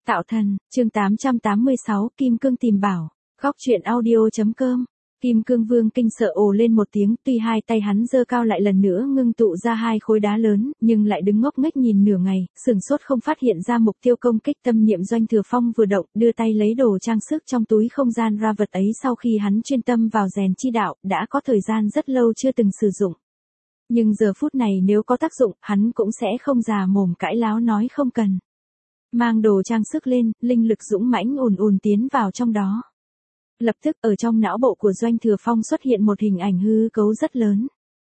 Tạo thần, chương 886, Kim Cương tìm bảo. Góc truyện audio.com. Kim Cương Vương kinh sợ ồ lên một tiếng, tuy hai tay hắn giơ cao lại lần nữa ngưng tụ ra hai khối đá lớn, nhưng lại đứng ngốc nghếch nhìn nửa ngày, sửng sốt không phát hiện ra mục tiêu công kích. Tâm niệm Doanh Thừa Phong vừa động, đưa tay lấy đồ trang sức trong túi không gian ra. Vật ấy sau khi hắn chuyên tâm vào rèn chi đạo, đã có thời gian rất lâu chưa từng sử dụng. Nhưng giờ phút này nếu có tác dụng, hắn cũng sẽ không già mồm cãi láo nói không cần. Mang đồ trang sức lên, linh lực dũng mãnh ùn ùn tiến vào trong đó. Lập tức ở trong não bộ của Doanh Thừa Phong xuất hiện một hình ảnh hư cấu rất lớn.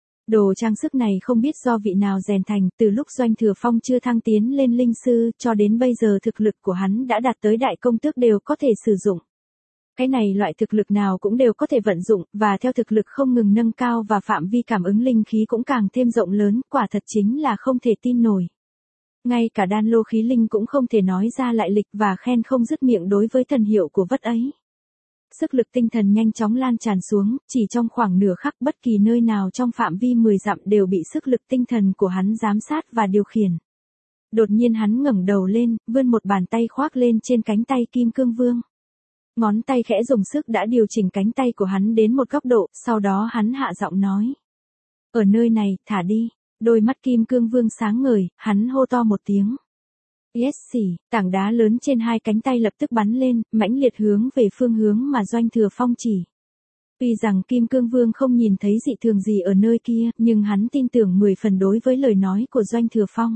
Đồ trang sức này không biết do vị nào rèn thành, từ lúc Doanh Thừa Phong chưa thăng tiến lên linh sư, cho đến bây giờ thực lực của hắn đã đạt tới đại công tước đều có thể sử dụng. Cái này loại thực lực nào cũng đều có thể vận dụng, và theo thực lực không ngừng nâng cao và phạm vi cảm ứng linh khí cũng càng thêm rộng lớn, quả thật chính là không thể tin nổi. Ngay cả đan lô khí linh cũng không thể nói ra lại lịch và khen không dứt miệng đối với thần hiệu của vật ấy. Sức lực tinh thần nhanh chóng lan tràn xuống, chỉ trong khoảng nửa khắc bất kỳ nơi nào trong phạm vi 10 dặm đều bị sức lực tinh thần của hắn giám sát và điều khiển. Đột nhiên hắn ngẩng đầu lên, vươn một bàn tay khoác lên trên cánh tay Kim Cương Vương. Ngón tay khẽ dùng sức đã điều chỉnh cánh tay của hắn đến một góc độ, sau đó hắn hạ giọng nói. Ở nơi này, thả đi. Đôi mắt Kim Cương Vương sáng ngời, hắn hô to một tiếng. Yes xỉ, tảng đá lớn trên hai cánh tay lập tức bắn lên, mãnh liệt hướng về phương hướng mà Doanh Thừa Phong chỉ. Tuy rằng Kim Cương Vương không nhìn thấy dị thường gì ở nơi kia, nhưng hắn tin tưởng 10 phần đối với lời nói của Doanh Thừa Phong.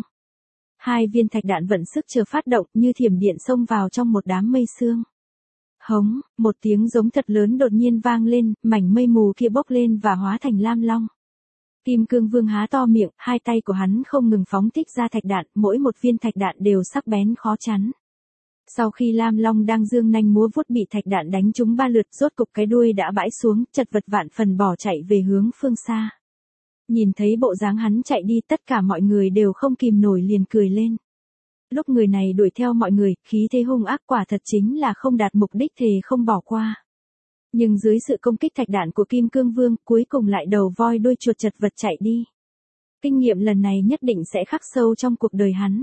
Hai viên thạch đạn vận sức chờ phát động như thiểm điện xông vào trong một đám mây sương. Hống, một tiếng giống thật lớn đột nhiên vang lên, mảnh mây mù kia bốc lên và hóa thành lam long. Kim Cương Vương há to miệng, hai tay của hắn không ngừng phóng thích ra thạch đạn, mỗi một viên thạch đạn đều sắc bén khó chắn. Sau khi lam long đang dương nanh múa vuốt bị thạch đạn đánh trúng 3 lượt, rốt cục cái đuôi đã bãi xuống, chật vật vạn phần bỏ chạy về hướng phương xa. Nhìn thấy bộ dáng hắn chạy đi, tất cả mọi người đều không kìm nổi liền cười lên. Lúc người này đuổi theo mọi người, khí thế hung ác quả thật chính là không đạt mục đích thề không bỏ qua. Nhưng dưới sự công kích thạch đạn của Kim Cương Vương, cuối cùng lại đầu voi đuôi chuột chật vật chạy đi. Kinh nghiệm lần này nhất định sẽ khắc sâu trong cuộc đời hắn.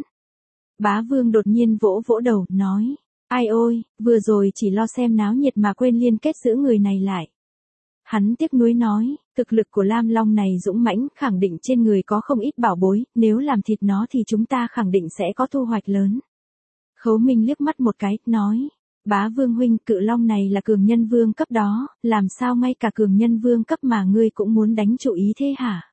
Bá Vương đột nhiên vỗ vỗ đầu, nói. Ai ôi, vừa rồi chỉ lo xem náo nhiệt mà quên liên kết giữ người này lại. Hắn tiếc nuối nói, thực lực của Lam Long này dũng mãnh, khẳng định trên người có không ít bảo bối, nếu làm thịt nó thì chúng ta khẳng định sẽ có thu hoạch lớn. Khấu Minh liếc mắt một cái, nói. Bá Vương huynh, cự long này là cường nhân vương cấp đó, làm sao ngay cả cường nhân vương cấp mà ngươi cũng muốn đánh chủ ý thế hả?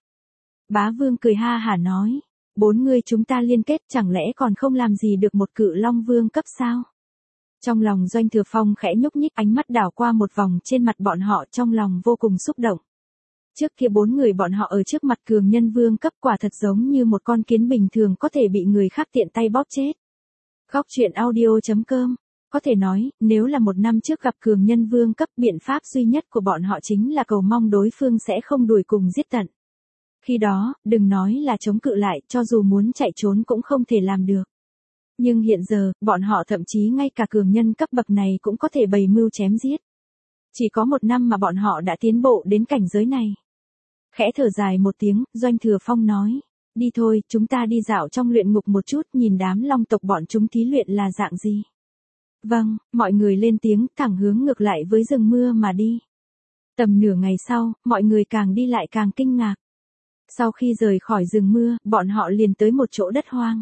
Bá Vương cười ha hả nói, 4 người chúng ta liên kết chẳng lẽ còn không làm gì được một cự long vương cấp sao? Trong lòng Doanh Thừa Phong khẽ nhúc nhích, ánh mắt đảo qua một vòng trên mặt bọn họ, trong lòng vô cùng xúc động. Trước kia 4 người bọn họ ở trước mặt cường nhân vương cấp quả thật giống như một con kiến bình thường có thể bị người khác tiện tay bóp chết. Góc truyện audio.com. Có thể nói, nếu là 1 năm trước gặp cường nhân vương cấp, biện pháp duy nhất của bọn họ chính là cầu mong đối phương sẽ không đuổi cùng giết tận. Khi đó, đừng nói là chống cự lại, cho dù muốn chạy trốn cũng không thể làm được. Nhưng hiện giờ, bọn họ thậm chí ngay cả cường nhân cấp bậc này cũng có thể bày mưu chém giết. Chỉ có 1 năm mà bọn họ đã tiến bộ đến cảnh giới này. Khẽ thở dài một tiếng, Doanh Thừa Phong nói. Đi thôi, chúng ta đi dạo trong luyện ngục một chút, nhìn đám long tộc bọn chúng thí luyện là dạng gì. Vâng, mọi người lên tiếng, thẳng hướng ngược lại với rừng mưa mà đi. Tầm nửa ngày sau, mọi người càng đi lại càng kinh ngạc. Sau khi rời khỏi rừng mưa, bọn họ liền tới một chỗ đất hoang.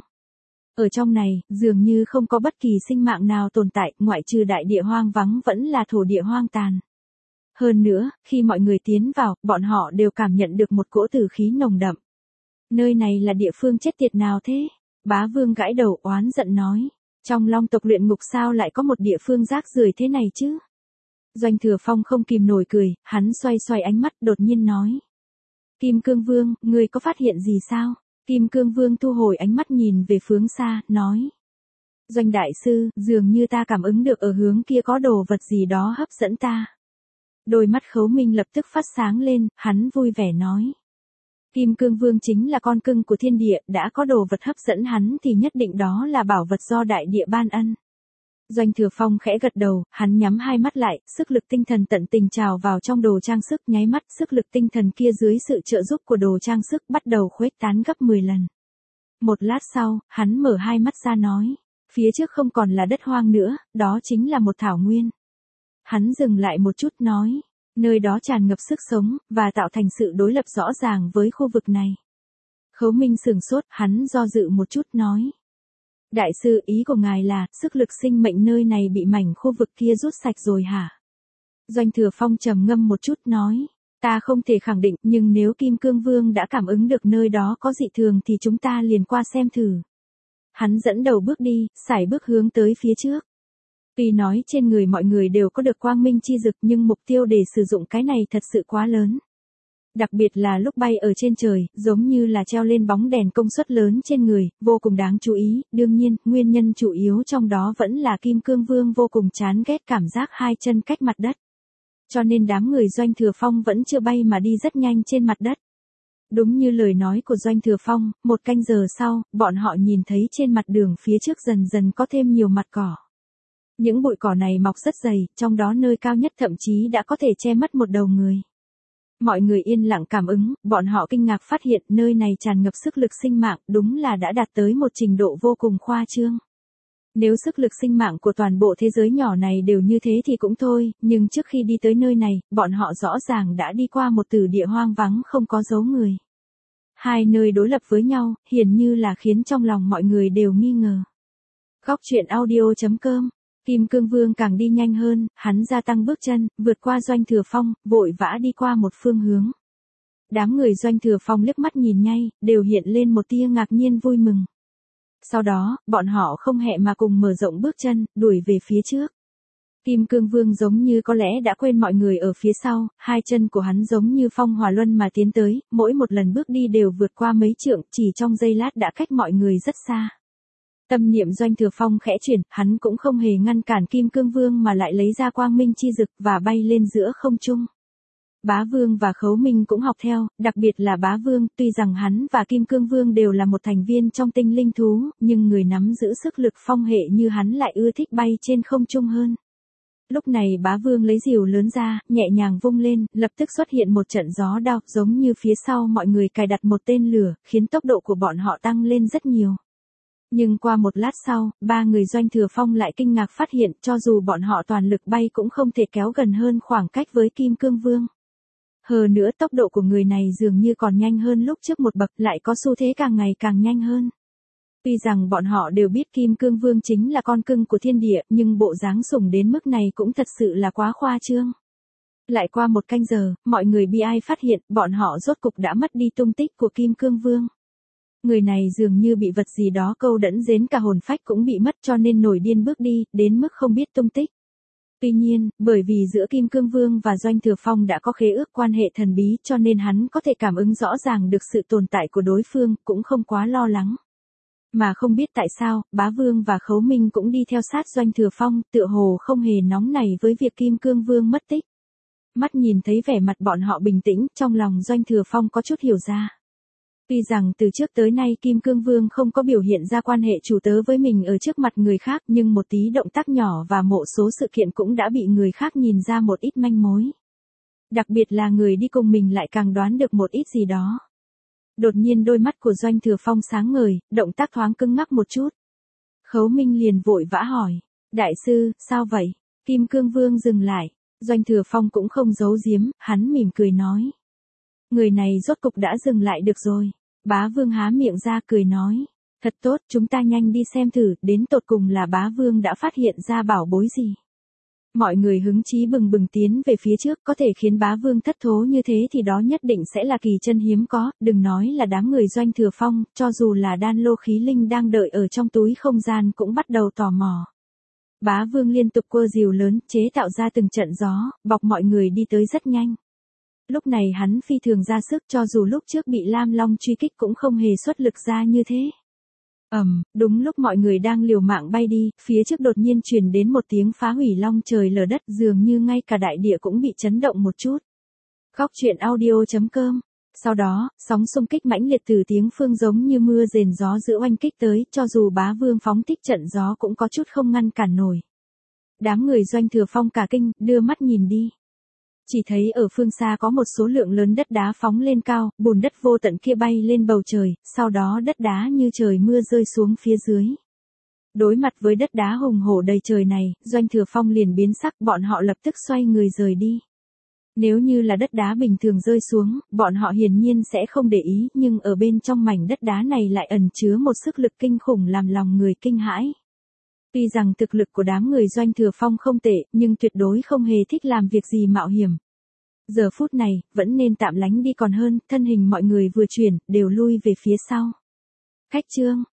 Ở trong này, dường như không có bất kỳ sinh mạng nào tồn tại, ngoại trừ đại địa hoang vắng vẫn là thổ địa hoang tàn. Hơn nữa, khi mọi người tiến vào, bọn họ đều cảm nhận được một cỗ tử khí nồng đậm. Nơi này là địa phương chết tiệt nào thế? Bá Vương gãi đầu oán giận nói. Trong long tộc luyện ngục sao lại có một địa phương rác rưởi thế này chứ? Doanh Thừa Phong không kìm nổi cười, hắn xoay xoay ánh mắt đột nhiên nói. Kim Cương Vương, ngươi có phát hiện gì sao? Kim Cương Vương thu hồi ánh mắt nhìn về phương xa, nói. Doanh đại sư, dường như ta cảm ứng được ở hướng kia có đồ vật gì đó hấp dẫn ta. Đôi mắt Khấu Minh lập tức phát sáng lên, hắn vui vẻ nói. Kim Cương Vương chính là con cưng của thiên địa, đã có đồ vật hấp dẫn hắn thì nhất định đó là bảo vật do đại địa ban ân. Doanh Thừa Phong khẽ gật đầu, hắn nhắm hai mắt lại, sức lực tinh thần tận tình trào vào trong đồ trang sức, nháy mắt sức lực tinh thần kia dưới sự trợ giúp của đồ trang sức bắt đầu khuếch tán gấp 10 lần. Một lát sau, hắn mở hai mắt ra nói, Phía trước không còn là đất hoang nữa, đó chính là một thảo nguyên. Hắn dừng lại một chút nói, nơi đó tràn ngập sức sống, và tạo thành sự đối lập rõ ràng với khu vực này. Khấu Minh sửng sốt, hắn do dự một chút nói. Đại sư, ý của ngài là, sức lực sinh mệnh nơi này bị mảnh khu vực kia rút sạch rồi hả? Doanh Thừa Phong trầm ngâm một chút nói. Ta không thể khẳng định, nhưng nếu Kim Cương Vương đã cảm ứng được nơi đó có dị thường thì chúng ta liền qua xem thử. Hắn dẫn đầu bước đi, sải bước hướng tới phía trước. Tuy nói trên người mọi người đều có được quang minh chi dực nhưng mục tiêu để sử dụng cái này thật sự quá lớn. Đặc biệt là lúc bay ở trên trời, giống như là treo lên bóng đèn công suất lớn trên người, vô cùng đáng chú ý. Đương nhiên, nguyên nhân chủ yếu trong đó vẫn là Kim Cương Vương vô cùng chán ghét cảm giác hai chân cách mặt đất. Cho nên đám người Doanh Thừa Phong vẫn chưa bay mà đi rất nhanh trên mặt đất. Đúng như lời nói của Doanh Thừa Phong, 1 canh giờ sau, bọn họ nhìn thấy trên mặt đường phía trước dần dần có thêm nhiều mặt cỏ. Những bụi cỏ này mọc rất dày, trong đó nơi cao nhất thậm chí đã có thể che mất một đầu người. Mọi người yên lặng cảm ứng, bọn họ kinh ngạc phát hiện nơi này tràn ngập sức lực sinh mạng, đúng là đã đạt tới một trình độ vô cùng khoa trương. Nếu sức lực sinh mạng của toàn bộ thế giới nhỏ này đều như thế thì cũng thôi, nhưng trước khi đi tới nơi này, bọn họ rõ ràng đã đi qua một tử địa hoang vắng không có dấu người. Hai nơi đối lập với nhau, hiển như là khiến trong lòng mọi người đều nghi ngờ. Góc truyện audio.com. Kim Cương Vương càng đi nhanh hơn, hắn gia tăng bước chân, vượt qua Doanh Thừa Phong, vội vã đi qua một phương hướng. Đám người Doanh Thừa Phong liếc mắt nhìn nhau, đều hiện lên một tia ngạc nhiên vui mừng. Sau đó, bọn họ không hẹn mà cùng mở rộng bước chân, đuổi về phía trước. Kim Cương Vương giống như có lẽ đã quên mọi người ở phía sau, hai chân của hắn giống như phong hỏa luân mà tiến tới, mỗi một lần bước đi đều vượt qua mấy trượng, chỉ trong giây lát đã cách mọi người rất xa. Tâm niệm Doanh Thừa Phong khẽ chuyển, hắn cũng không hề ngăn cản Kim Cương Vương mà lại lấy ra quang minh chi dực và bay lên giữa không trung. Bá Vương và Khấu Minh cũng học theo, đặc biệt là Bá Vương, tuy rằng hắn và Kim Cương Vương đều là một thành viên trong tinh linh thú, nhưng người nắm giữ sức lực phong hệ như hắn lại ưa thích bay trên không trung hơn. Lúc này Bá Vương lấy rìu lớn ra, nhẹ nhàng vung lên, lập tức xuất hiện một trận gió đao, giống như phía sau mọi người cài đặt một tên lửa, khiến tốc độ của bọn họ tăng lên rất nhiều. Nhưng qua một lát sau, 3 người Doanh Thừa Phong lại kinh ngạc phát hiện cho dù bọn họ toàn lực bay cũng không thể kéo gần hơn khoảng cách với Kim Cương Vương. Hơn nữa tốc độ của người này dường như còn nhanh hơn lúc trước một bậc, lại có xu thế càng ngày càng nhanh hơn. Tuy rằng bọn họ đều biết Kim Cương Vương chính là con cưng của thiên địa, nhưng bộ dáng sủng đến mức này cũng thật sự là quá khoa trương. Lại qua 1 canh giờ, mọi người bi ai phát hiện bọn họ rốt cục đã mất đi tung tích của Kim Cương Vương. Người này dường như bị vật gì đó câu đẫn đến cả hồn phách cũng bị mất cho nên nổi điên bước đi, đến mức không biết tung tích. Tuy nhiên, bởi vì giữa Kim Cương Vương và Doanh Thừa Phong đã có khế ước quan hệ thần bí cho nên hắn có thể cảm ứng rõ ràng được sự tồn tại của đối phương, cũng không quá lo lắng. Mà không biết tại sao, Bá Vương và Khấu Minh cũng đi theo sát Doanh Thừa Phong, tựa hồ không hề nóng nảy với việc Kim Cương Vương mất tích. Mắt nhìn thấy vẻ mặt bọn họ bình tĩnh, trong lòng Doanh Thừa Phong có chút hiểu ra. Tuy rằng từ trước tới nay Kim Cương Vương không có biểu hiện ra quan hệ chủ tớ với mình ở trước mặt người khác, nhưng một tí động tác nhỏ và một số sự kiện cũng đã bị người khác nhìn ra một ít manh mối. Đặc biệt là người đi cùng mình lại càng đoán được một ít gì đó. Đột nhiên đôi mắt của Doanh Thừa Phong sáng ngời, động tác thoáng cứng ngắc một chút. Khấu Minh liền vội vã hỏi, đại sư, sao vậy? Kim Cương Vương dừng lại, Doanh Thừa Phong cũng không giấu giếm, hắn mỉm cười nói. Người này rốt cục đã dừng lại được rồi. Bá Vương há miệng ra cười nói. Thật tốt, chúng ta nhanh đi xem thử, đến tột cùng là Bá Vương đã phát hiện ra bảo bối gì. Mọi người hứng chí bừng bừng tiến về phía trước, có thể khiến Bá Vương thất thố như thế thì đó nhất định sẽ là kỳ chân hiếm có, đừng nói là đám người Doanh Thừa Phong, cho dù là đan lô khí linh đang đợi ở trong túi không gian cũng bắt đầu tò mò. Bá Vương liên tục quơ rìu lớn, chế tạo ra từng trận gió, bọc mọi người đi tới rất nhanh. Lúc này hắn phi thường ra sức cho dù lúc trước bị Lam Long truy kích cũng không hề xuất lực ra như thế. Đúng lúc mọi người đang liều mạng bay đi, phía trước đột nhiên truyền đến một tiếng phá hủy long trời lở đất dường như ngay cả đại địa cũng bị chấn động một chút. Góc truyện audio.com. Sau đó, sóng xung kích mãnh liệt từ tiếng phương giống như mưa rền gió giữa oanh kích tới, cho dù Bá Vương phóng thích trận gió cũng có chút không ngăn cản nổi. Đám người Doanh Thừa Phong cả kinh, đưa mắt nhìn đi. Chỉ thấy ở phương xa có một số lượng lớn đất đá phóng lên cao, bùn đất vô tận kia bay lên bầu trời, sau đó đất đá như trời mưa rơi xuống phía dưới. Đối mặt với đất đá hùng hổ đầy trời này, Doanh Thừa Phong liền biến sắc, bọn họ lập tức xoay người rời đi. Nếu như là đất đá bình thường rơi xuống, bọn họ hiển nhiên sẽ không để ý, nhưng ở bên trong mảnh đất đá này lại ẩn chứa một sức lực kinh khủng làm lòng người kinh hãi. Tuy rằng thực lực của đám người Doanh Thừa Phong không tệ, nhưng tuyệt đối không hề thích làm việc gì mạo hiểm. Giờ phút này, vẫn nên tạm lánh đi còn hơn, thân hình mọi người vừa chuyển, đều lui về phía sau. Khách trương,